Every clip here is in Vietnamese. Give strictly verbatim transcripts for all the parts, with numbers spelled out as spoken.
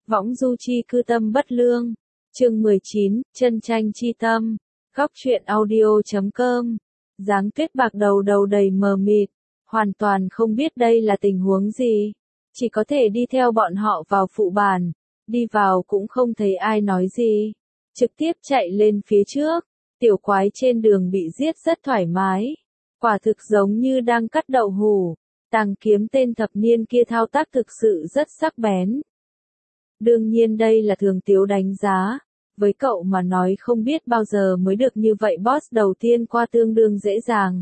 Võng du chi cư tâm bất lương. Chương mười chín, chân tranh chi tâm. Góc truyện audio chấm com. Giáng Tuyết bạc đầu đầu đầy mờ mịt, hoàn toàn không biết đây là tình huống gì. Chỉ có thể đi theo bọn họ vào phụ bản. Đi vào cũng không thấy ai nói gì. Trực tiếp chạy lên phía trước. Tiểu quái trên đường bị giết rất thoải mái. Quả thực giống như đang cắt đậu hủ. Tàng kiếm tên thập niên kia thao tác thực sự rất sắc bén. Đương nhiên đây là Thường Tiếu đánh giá. Với cậu mà nói không biết bao giờ mới được như vậy, boss đầu tiên qua tương đương dễ dàng.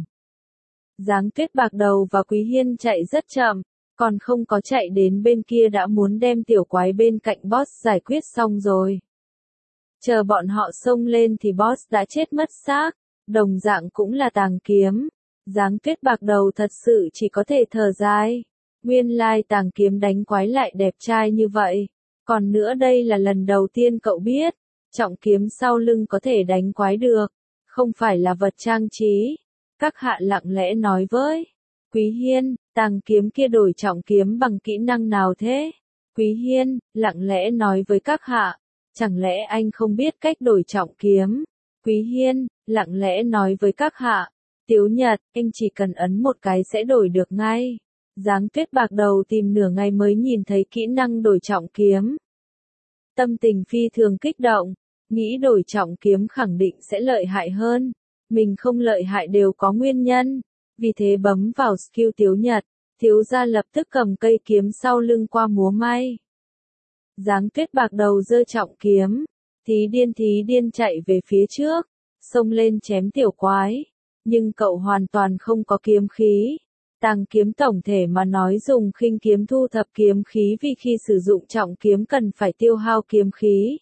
Giáng Tuyết bạc đầu và Quý Hiên chạy rất chậm, còn không có chạy đến bên kia đã muốn đem tiểu quái bên cạnh boss giải quyết xong rồi. Chờ bọn họ xông lên thì boss đã chết mất xác, đồng dạng cũng là Tàng Kiếm. Giáng Tuyết bạc đầu thật sự chỉ có thể thở dài. Nguyên lai Tàng Kiếm đánh quái lại đẹp trai như vậy. Còn nữa đây là lần đầu tiên cậu biết, trọng kiếm sau lưng có thể đánh quái được, không phải là vật trang trí. Các hạ lặng lẽ nói với Quý Hiên, Tàng Kiếm kia đổi trọng kiếm bằng kỹ năng nào thế? Quý Hiên, lặng lẽ nói với các hạ, chẳng lẽ anh không biết cách đổi trọng kiếm? Quý Hiên, lặng lẽ nói với các hạ, Tiếu Nhật, anh chỉ cần ấn một cái sẽ đổi được ngay. Giáng Tuyết bạc đầu tìm nửa ngày mới nhìn thấy kỹ năng đổi trọng kiếm. Tâm tình phi thường kích động, nghĩ đổi trọng kiếm khẳng định sẽ lợi hại hơn. Mình không lợi hại đều có nguyên nhân. Vì thế bấm vào skill Tiếu Nhật, thiếu gia lập tức cầm cây kiếm sau lưng qua múa may. Giáng Tuyết bạc đầu giơ trọng kiếm, thí điên thí điên chạy về phía trước, xông lên chém tiểu quái. Nhưng cậu hoàn toàn không có kiếm khí. Tàng Kiếm tổng thể mà nói dùng khinh kiếm thu thập kiếm khí, vì khi sử dụng trọng kiếm cần phải tiêu hao kiếm khí.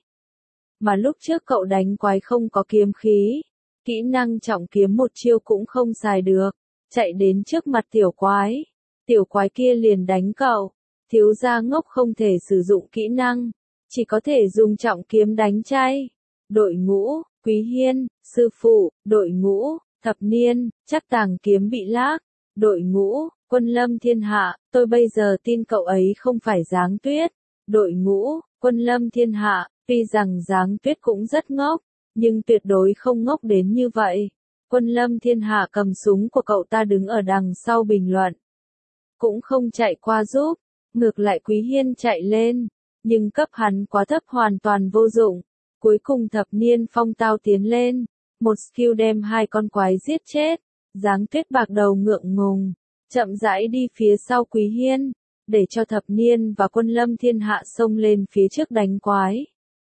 Mà lúc trước cậu đánh quái không có kiếm khí, kỹ năng trọng kiếm một chiêu cũng không xài được, chạy đến trước mặt tiểu quái. Tiểu quái kia liền đánh cậu, thiếu gia ngốc không thể sử dụng kỹ năng, chỉ có thể dùng trọng kiếm đánh chay. Đội ngũ, Quý Hiên, sư phụ, đội ngũ, thập niên, chắc Tàng Kiếm bị lag. Đội ngũ, Quân Lâm Thiên Hạ, tôi bây giờ tin cậu ấy không phải Giáng Tuyết. Đội ngũ, Quân Lâm Thiên Hạ, tuy rằng Giáng Tuyết cũng rất ngốc, nhưng tuyệt đối không ngốc đến như vậy. Quân Lâm Thiên Hạ cầm súng của cậu ta đứng ở đằng sau bình luận. Cũng không chạy qua giúp, ngược lại Quý Hiên chạy lên, nhưng cấp hắn quá thấp hoàn toàn vô dụng. Cuối cùng thập niên phong tao tiến lên, một skill đem hai con quái giết chết. Giáng Tuyết bạc đầu ngượng ngùng, chậm rãi đi phía sau Quý Hiên, để cho thập niên và Quân Lâm Thiên Hạ xông lên phía trước đánh quái.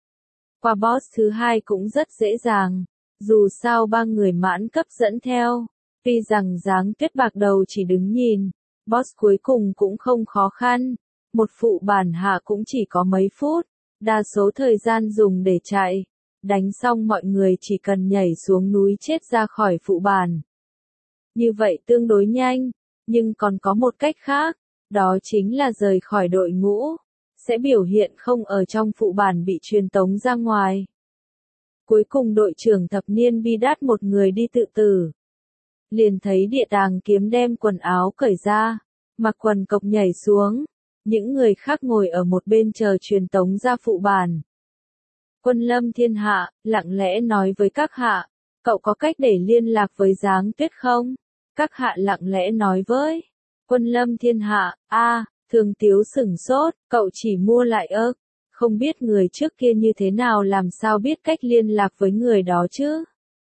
Qua boss thứ hai cũng rất dễ dàng, dù sao ba người mãn cấp dẫn theo, tuy rằng Giáng Tuyết bạc đầu chỉ đứng nhìn, boss cuối cùng cũng không khó khăn, một phụ bản hạ cũng chỉ có mấy phút, đa số thời gian dùng để chạy, đánh xong mọi người chỉ cần nhảy xuống núi chết ra khỏi phụ bản. Như vậy tương đối nhanh, nhưng còn có một cách khác, đó chính là rời khỏi đội ngũ, sẽ biểu hiện không ở trong phụ bản bị truyền tống ra ngoài. Cuối cùng đội trưởng thập niên bi đát một người đi tự tử. Liền thấy địa Tàng Kiếm đem quần áo cởi ra, mặc quần cộc nhảy xuống, những người khác ngồi ở một bên chờ truyền tống ra phụ bản. Quân Lâm Thiên Hạ, lặng lẽ nói với các hạ, cậu có cách để liên lạc với Giáng Tuyết không? Các hạ lặng lẽ nói với Quân Lâm Thiên Hạ, a, Thường Tiếu sửng sốt, cậu chỉ mua lại ơ, không biết người trước kia như thế nào, làm sao biết cách liên lạc với người đó chứ?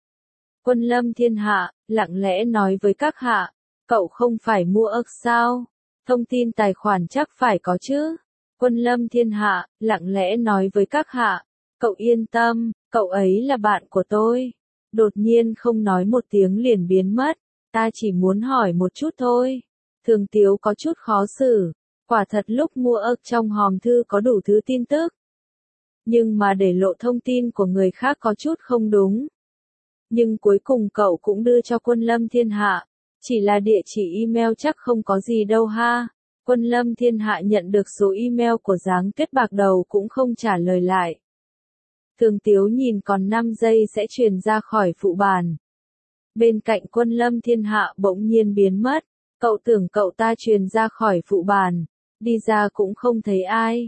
Quân Lâm Thiên Hạ, lặng lẽ nói với các hạ, cậu không phải mua ơ sao? Thông tin tài khoản chắc phải có chứ? Quân Lâm Thiên Hạ, lặng lẽ nói với các hạ, cậu yên tâm, cậu ấy là bạn của tôi. Đột nhiên không nói một tiếng liền biến mất. Ta chỉ muốn hỏi một chút thôi. Thường Tiếu có chút khó xử. Quả thật lúc mua ơ trong hòm thư có đủ thứ tin tức. Nhưng mà để lộ thông tin của người khác có chút không đúng. Nhưng cuối cùng cậu cũng đưa cho Quân Lâm Thiên Hạ. Chỉ là địa chỉ email chắc không có gì đâu ha. Quân Lâm Thiên Hạ nhận được số email của Giáng Tuyết bạc đầu cũng không trả lời lại. Thường Tiếu nhìn còn năm giây sẽ truyền ra khỏi phụ bản. Bên cạnh Quân Lâm Thiên Hạ bỗng nhiên biến mất, cậu tưởng cậu ta truyền ra khỏi phụ bản, đi ra cũng không thấy ai.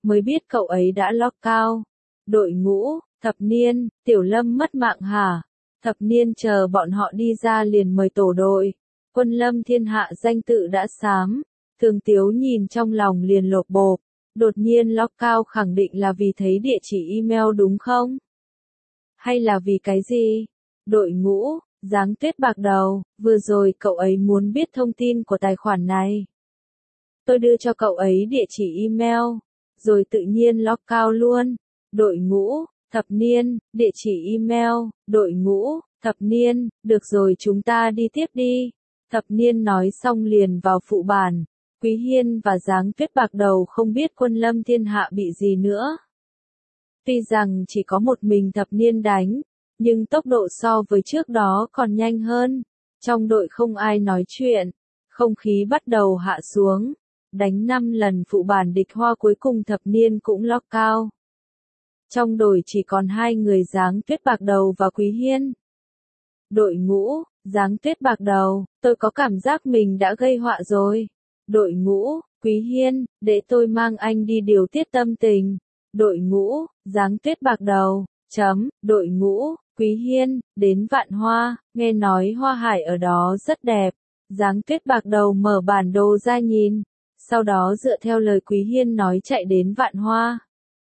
mới biết cậu ấy đã lockout. Đội ngũ, thập niên, Tiểu Lâm mất mạng hả? Thập niên chờ bọn họ đi ra liền mời tổ đội. Quân lâm thiên hạ danh tự đã xám. Thường Tiếu nhìn trong lòng liền lột bột. Đột nhiên lockout khẳng định là vì thấy địa chỉ email đúng không? Hay là vì cái gì? Đội ngũ, Giáng Tuyết bạc đầu, vừa rồi cậu ấy muốn biết thông tin của tài khoản này. Tôi đưa cho cậu ấy địa chỉ email, rồi tự nhiên lockout luôn. Đội ngũ, thập niên, địa chỉ email, đội ngũ, thập niên, được rồi chúng ta đi tiếp đi. Thập niên nói xong liền vào phụ bản. Quý Hiên và Giáng Tuyết bạc đầu không biết quân lâm thiên hạ bị gì nữa. Tuy rằng chỉ có một mình thập niên đánh, nhưng tốc độ so với trước đó còn nhanh hơn. Trong đội không ai nói chuyện, không khí bắt đầu hạ xuống. Đánh năm lần phụ bản địch hoa cuối cùng thập niên cũng lockout. Trong đội chỉ còn hai người Giáng Tuyết bạc đầu và Quý Hiên. Đội ngũ, Giáng Tuyết bạc đầu, tôi có cảm giác mình đã gây họa rồi. Đội ngũ, Quý Hiên, để tôi mang anh đi điều tiết tâm tình. Đội ngũ, Giáng Tuyết bạc đầu, chấm, đội ngũ, Quý Hiên, đến Vạn Hoa, nghe nói hoa hải ở đó rất đẹp. Giáng Tuyết bạc đầu mở bản đồ ra nhìn, sau đó dựa theo lời Quý Hiên nói chạy đến Vạn Hoa.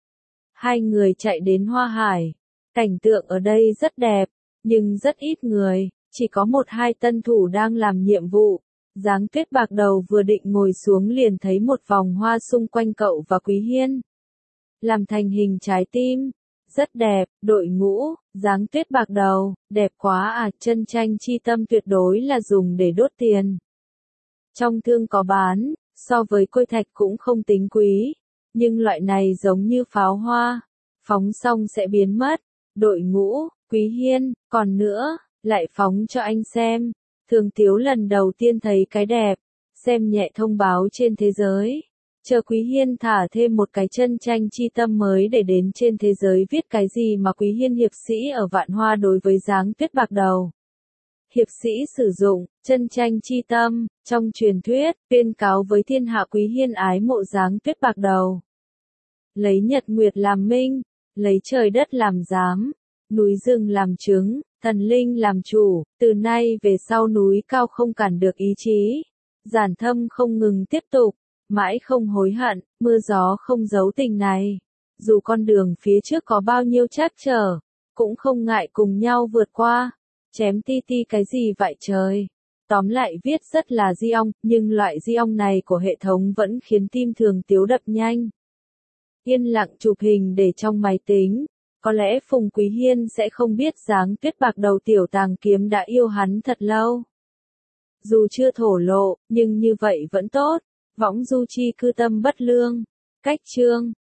Hai người chạy đến hoa hải, cảnh tượng ở đây rất đẹp, nhưng rất ít người, chỉ có một hai tân thủ đang làm nhiệm vụ. Giáng Tuyết bạc đầu vừa định ngồi xuống liền thấy một vòng hoa xung quanh cậu và Quý Hiên. Làm thành hình trái tim. Rất đẹp, đội ngũ, Giáng Tuyết bạc đầu, đẹp quá à, chân tranh chi tâm tuyệt đối là dùng để đốt tiền. Trong thương có bán, so với côi thạch cũng không tính quý, nhưng loại này giống như pháo hoa, phóng xong sẽ biến mất. Đội ngũ, Quý Hiên, còn nữa, lại phóng cho anh xem. Thường Tiếu lần đầu tiên thấy cái đẹp, xem nhẹ thông báo trên thế giới. Chờ Quý Hiên thả thêm một cái chân tranh chi tâm mới để đến trên thế giới viết cái gì mà Quý Hiên hiệp sĩ ở Vạn Hoa đối với Giáng Tuyết bạc đầu. Hiệp sĩ sử dụng, chân tranh chi tâm, trong truyền thuyết, tuyên cáo với thiên hạ Quý Hiên ái mộ Giáng Tuyết bạc đầu. Lấy nhật nguyệt làm minh, lấy trời đất làm giám, núi rừng làm chứng, thần linh làm chủ, từ nay về sau núi cao không cản được ý chí. Giản thâm không ngừng tiếp tục, mãi không hối hận, mưa gió không giấu tình này. Dù con đường phía trước có bao nhiêu trắc trở, cũng không ngại cùng nhau vượt qua. Chém ti ti cái gì vậy trời? Tóm lại viết rất là di ong, nhưng loại di ong này của hệ thống vẫn khiến tim Thường Tiếu đập nhanh. Yên lặng chụp hình để trong máy tính. Có lẽ Phùng Quý Hiên sẽ không biết Giáng Tuyết bạc đầu tiểu tàng kiếm đã yêu hắn thật lâu. Dù chưa thổ lộ, nhưng như vậy vẫn tốt. Võng du chi cư tâm bất lương. Cách chương